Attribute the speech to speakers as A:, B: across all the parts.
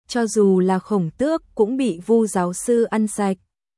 A: cho dù là Khổng Tước cũng bị Vu giáo sư ăn sạch.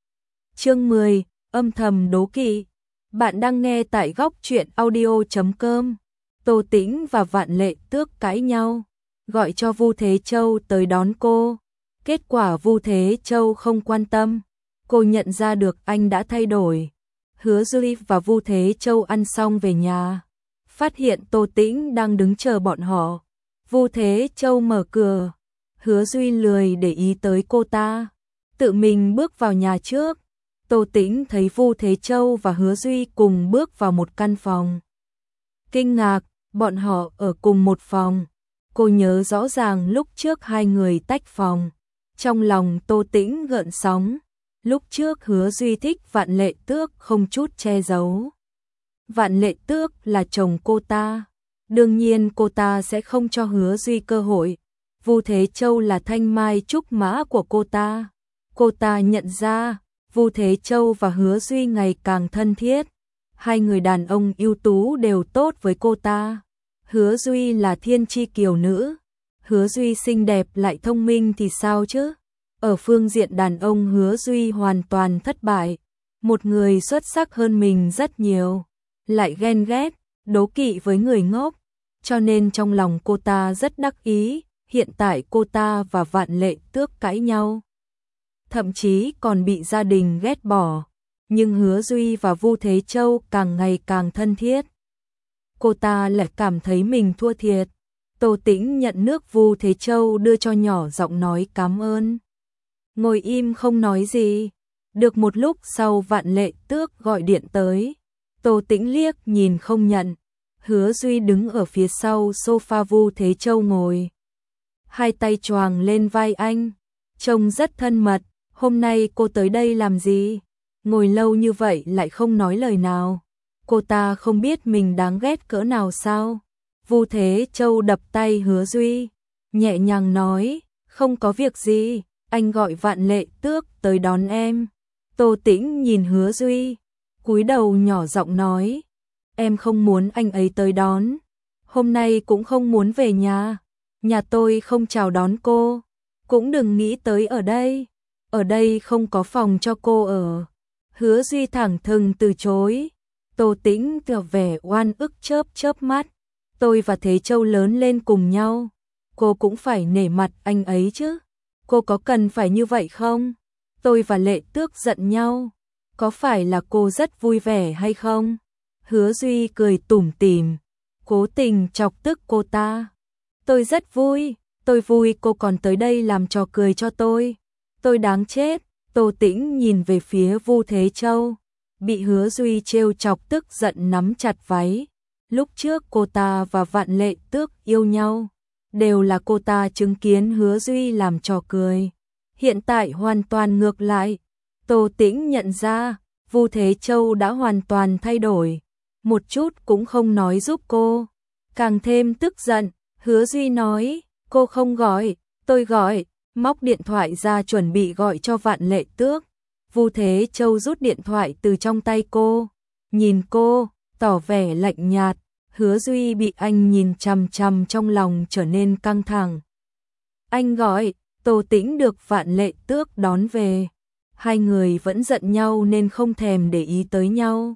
A: Chương 10, âm thầm đố kỵ. Bạn đang nghe tại góc truyện audio.com. Tô Tĩnh và Vạn Lệ Tước cãi nhau, gọi cho Vu Thế Châu tới đón cô. Kết quả Vu Thế Châu không quan tâm. Cô nhận ra được anh đã thay đổi. Hứa Duy và Vu Thế Châu ăn xong về nhà, phát hiện Tô Tĩnh đang đứng chờ bọn họ. Vu Thế Châu mở cửa, Hứa Duy lười để ý tới cô ta, tự mình bước vào nhà trước. Tô Tĩnh thấy Vu Thế Châu và Hứa Duy cùng bước vào một căn phòng. Kinh ngạc, bọn họ ở cùng một phòng. Cô nhớ rõ ràng lúc trước hai người tách phòng. Trong lòng Tô Tĩnh gợn sóng. Lúc trước Hứa Duy thích Vạn Lệ Tước không chút che giấu. Vạn Lệ Tước là chồng cô ta, đương nhiên cô ta sẽ không cho Hứa Duy cơ hội. Vu Thế Châu là thanh mai trúc mã của cô ta. Cô ta nhận ra Vu Thế Châu và Hứa Duy ngày càng thân thiết. Hai người đàn ông ưu tú đều tốt với cô ta. Hứa Duy là thiên chi kiều nữ. Hứa Duy xinh đẹp lại thông minh thì sao chứ? Ở phương diện đàn ông Hứa Duy hoàn toàn thất bại. Một người xuất sắc hơn mình rất nhiều, lại ghen ghét, đố kỵ với người ngốc. Cho nên trong lòng cô ta rất đắc ý. Hiện tại cô ta và Vạn Lệ Tước cãi nhau, thậm chí còn bị gia đình ghét bỏ. Nhưng Hứa Duy và Vu Thế Châu càng ngày càng thân thiết. Cô ta lại cảm thấy mình thua thiệt. Tô Tĩnh nhận nước Vu Thế Châu đưa cho, nhỏ giọng nói cảm ơn. Ngồi im không nói gì. Được một lúc sau Vạn Lệ Tước gọi điện tới. Tô Tĩnh liếc nhìn không nhận. Hứa Duy đứng ở phía sau sofa Vu Thế Châu ngồi, hai tay choàng lên vai anh, trông rất thân mật. Hôm nay cô tới đây làm gì? Ngồi lâu như vậy lại không nói lời nào. Cô ta không biết mình đáng ghét cỡ nào sao? Vu Thế Châu đập tay Hứa Duy, nhẹ nhàng nói, không có việc gì, anh gọi Vạn Lệ Tước tới đón em. Tô Tĩnh nhìn Hứa Duy, cúi đầu nhỏ giọng nói, em không muốn anh ấy tới đón. Hôm nay cũng không muốn về nhà. Nhà tôi không chào đón cô. Cũng đừng nghĩ tới ở đây. Ở đây không có phòng cho cô ở. Hứa Duy thẳng thừng từ chối. Tô Tĩnh tựa vẻ oan ức chớp chớp mắt. Tôi và Thế Châu lớn lên cùng nhau. Cô cũng phải nể mặt anh ấy chứ. Cô có cần phải như vậy không? Tôi và Lệ Tước giận nhau. Có phải là cô rất vui vẻ hay không? Hứa Duy cười tủm tỉm, cố tình chọc tức cô ta. Tôi rất vui, tôi vui cô còn tới đây làm trò cười cho tôi. Tôi đáng chết. Tô Tĩnh nhìn về phía Vu Thế Châu, bị Hứa Duy trêu chọc tức giận nắm chặt váy. Lúc trước cô ta và Vạn Lệ Tước yêu nhau, đều là cô ta chứng kiến Hứa Duy làm trò cười. Hiện tại hoàn toàn ngược lại. Tô Tĩnh nhận ra Vu Thế Châu đã hoàn toàn thay đổi, một chút cũng không nói giúp cô. Càng thêm tức giận, Hứa Duy nói, cô không gọi, tôi gọi. Móc điện thoại ra chuẩn bị gọi cho Vạn Lệ Tước. Vu Thế Châu rút điện thoại từ trong tay cô, nhìn cô, tỏ vẻ lạnh nhạt. Hứa Duy bị anh nhìn chằm chằm trong lòng trở nên căng thẳng. Anh gọi, Tô Tĩnh được Vạn Lệ Tước đón về. Hai người vẫn giận nhau nên không thèm để ý tới nhau.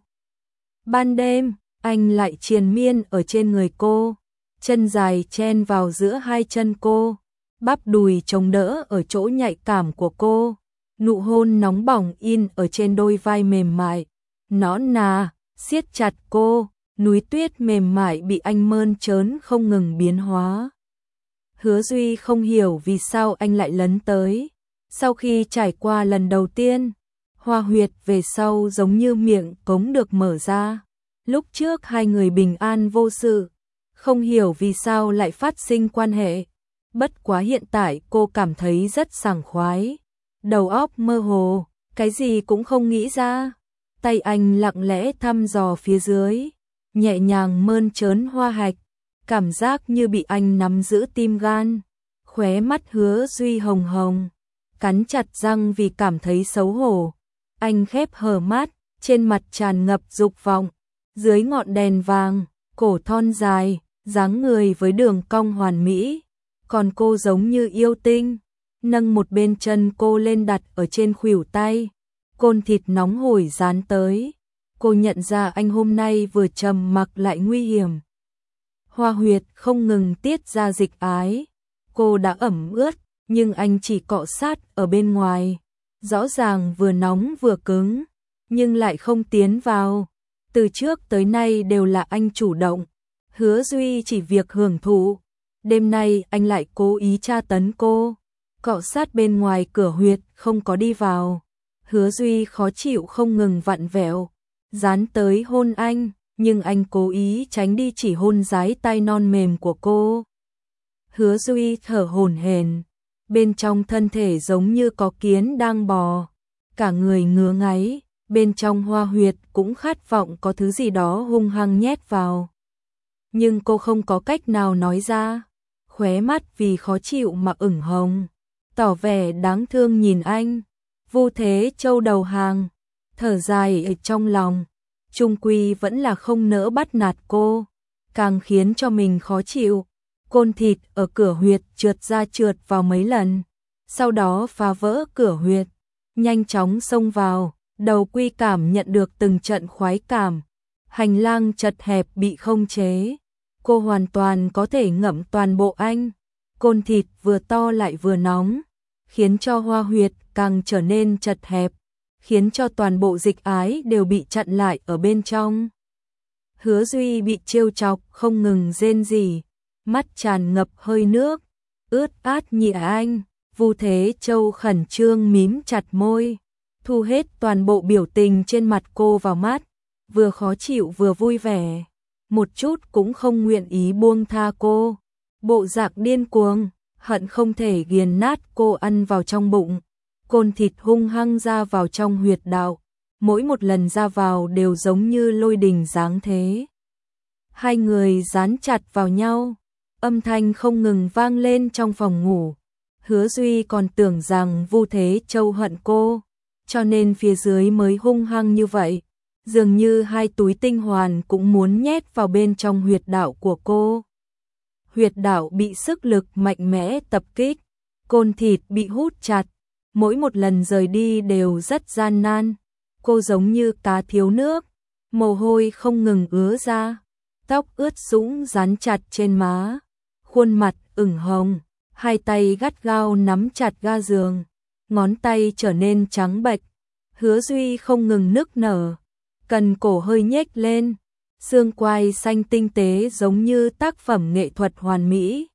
A: Ban đêm, anh lại triền miên ở trên người cô, chân dài chen vào giữa hai chân cô, bắp đùi chống đỡ ở chỗ nhạy cảm của cô, nụ hôn nóng bỏng in ở trên đôi vai mềm mại, nõn nà, siết chặt cô, núi tuyết mềm mại bị anh mơn trớn không ngừng biến hóa. Hứa Duy không hiểu vì sao anh lại lấn tới. Sau khi trải qua lần đầu tiên, hoa huyệt về sau giống như miệng cống được mở ra. Lúc trước hai người bình an vô sự, không hiểu vì sao lại phát sinh quan hệ. Bất quá hiện tại cô cảm thấy rất sảng khoái. Đầu óc mơ hồ, cái gì cũng không nghĩ ra. Tay anh lặng lẽ thăm dò phía dưới, nhẹ nhàng mơn trớn hoa hạch, cảm giác như bị anh nắm giữ tim gan. Khóe mắt Hứa Duy hồng hồng, cắn chặt răng vì cảm thấy xấu hổ. Anh khép hờ mắt, trên mặt tràn ngập dục vọng. Dưới ngọn đèn vàng, cổ thon dài, dáng người với đường cong hoàn mỹ, còn cô giống như yêu tinh. nâng một bên chân cô lên đặt ở trên khuỷu tay, côn thịt nóng hổi dán tới. Cô nhận ra anh hôm nay vừa trầm mặc lại nguy hiểm. Hoa huyệt không ngừng tiết ra dịch ái, cô đã ẩm ướt, nhưng anh chỉ cọ sát ở bên ngoài, rõ ràng vừa nóng vừa cứng, nhưng lại không tiến vào. Từ trước tới nay đều là anh chủ động, Hứa Duy chỉ việc hưởng thụ. Đêm nay anh lại cố ý tra tấn cô, cọ sát bên ngoài cửa huyệt không có đi vào. Hứa Duy khó chịu không ngừng vặn vẹo, dán tới hôn anh, nhưng anh cố ý tránh đi chỉ hôn dái tai non mềm của cô. Hứa Duy thở hổn hển, bên trong thân thể giống như có kiến đang bò, cả người ngứa ngáy, bên trong hoa huyệt cũng khát vọng có thứ gì đó hung hăng nhét vào. Nhưng cô không có cách nào nói ra, khóe mắt vì khó chịu mà ửng hồng, tỏ vẻ đáng thương nhìn anh. Vu Thế Châu đầu hàng, thở dài ở trong lòng, chung quy vẫn là không nỡ bắt nạt cô, càng khiến cho mình khó chịu. Côn thịt ở cửa huyệt trượt ra trượt vào mấy lần, sau đó phá vỡ cửa huyệt, nhanh chóng xông vào, đầu quy cảm nhận được từng trận khoái cảm. Hành lang chật hẹp bị không chế, cô hoàn toàn có thể ngậm toàn bộ anh. Côn thịt vừa to lại vừa nóng, khiến cho hoa huyệt càng trở nên chật hẹp, khiến cho toàn bộ dịch ái đều bị chặn lại ở bên trong. Hứa Duy bị trêu chọc không ngừng rên rỉ, mắt tràn ngập hơi nước, ướt át nhị anh. Vu Thế Châu khẩn trương mím chặt môi, thu hết toàn bộ biểu tình trên mặt cô vào mắt, vừa khó chịu vừa vui vẻ, một chút cũng không nguyện ý buông tha cô. Bộ dạng điên cuồng, hận không thể nghiền nát cô ăn vào trong bụng. Côn thịt hung hăng ra vào trong huyệt đạo, mỗi một lần ra vào đều giống như lôi đình giáng thế. Hai người dán chặt vào nhau, âm thanh không ngừng vang lên trong phòng ngủ. Hứa Duy còn tưởng rằng Vu Thế Châu hận cô, cho nên phía dưới mới hung hăng như vậy, dường như hai túi tinh hoàn cũng muốn nhét vào bên trong huyệt đạo của cô. Huyệt đạo bị sức lực mạnh mẽ tập kích, côn thịt bị hút chặt, mỗi một lần rời đi đều rất gian nan. Cô giống như cá thiếu nước, mồ hôi không ngừng ứa ra, tóc ướt sũng dán chặt trên má, khuôn mặt ửng hồng, hai tay gắt gao nắm chặt ga giường, ngón tay trở nên trắng bệch. Hứa Duy không ngừng nức nở, cần cổ hơi nhếch lên, xương quai xanh tinh tế giống như tác phẩm nghệ thuật hoàn mỹ.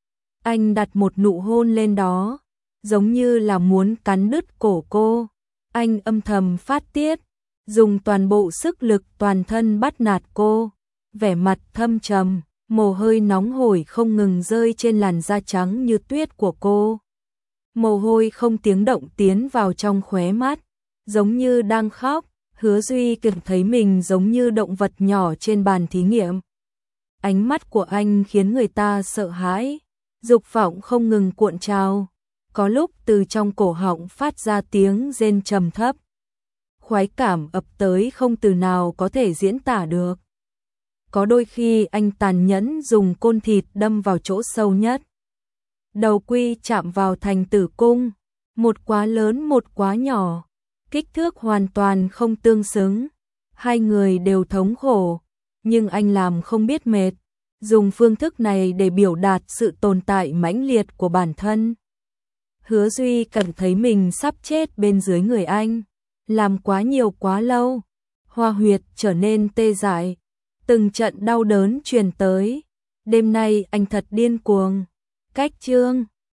A: Anh đặt một nụ hôn lên đó, giống như là muốn cắn đứt cổ cô. Anh âm thầm phát tiết, dùng toàn bộ sức lực toàn thân bắt nạt cô, vẻ mặt thâm trầm, mồ hôi nóng hổi không ngừng rơi trên làn da trắng như tuyết của cô. Mồ hôi không tiếng động tiến vào trong khóe mắt, giống như đang khóc. Hứa Duy cảm thấy mình giống như động vật nhỏ trên bàn thí nghiệm. Ánh mắt của anh khiến người ta sợ hãi, dục vọng không ngừng cuộn trào, có lúc từ trong cổ họng phát ra tiếng rên trầm thấp. Khoái cảm ập tới không từ nào có thể diễn tả được. Có đôi khi anh tàn nhẫn dùng côn thịt đâm vào chỗ sâu nhất. Đầu quy chạm vào thành tử cung, một quá lớn một quá nhỏ, kích thước hoàn toàn không tương xứng. Hai người đều thống khổ, nhưng anh làm không biết mệt, dùng phương thức này để biểu đạt sự tồn tại mãnh liệt của bản thân. Hứa Duy cảm thấy mình sắp chết bên dưới người anh, làm quá nhiều quá lâu, hoa huyệt trở nên tê dại, từng trận đau đớn truyền tới. Đêm nay anh thật điên cuồng. Cách chương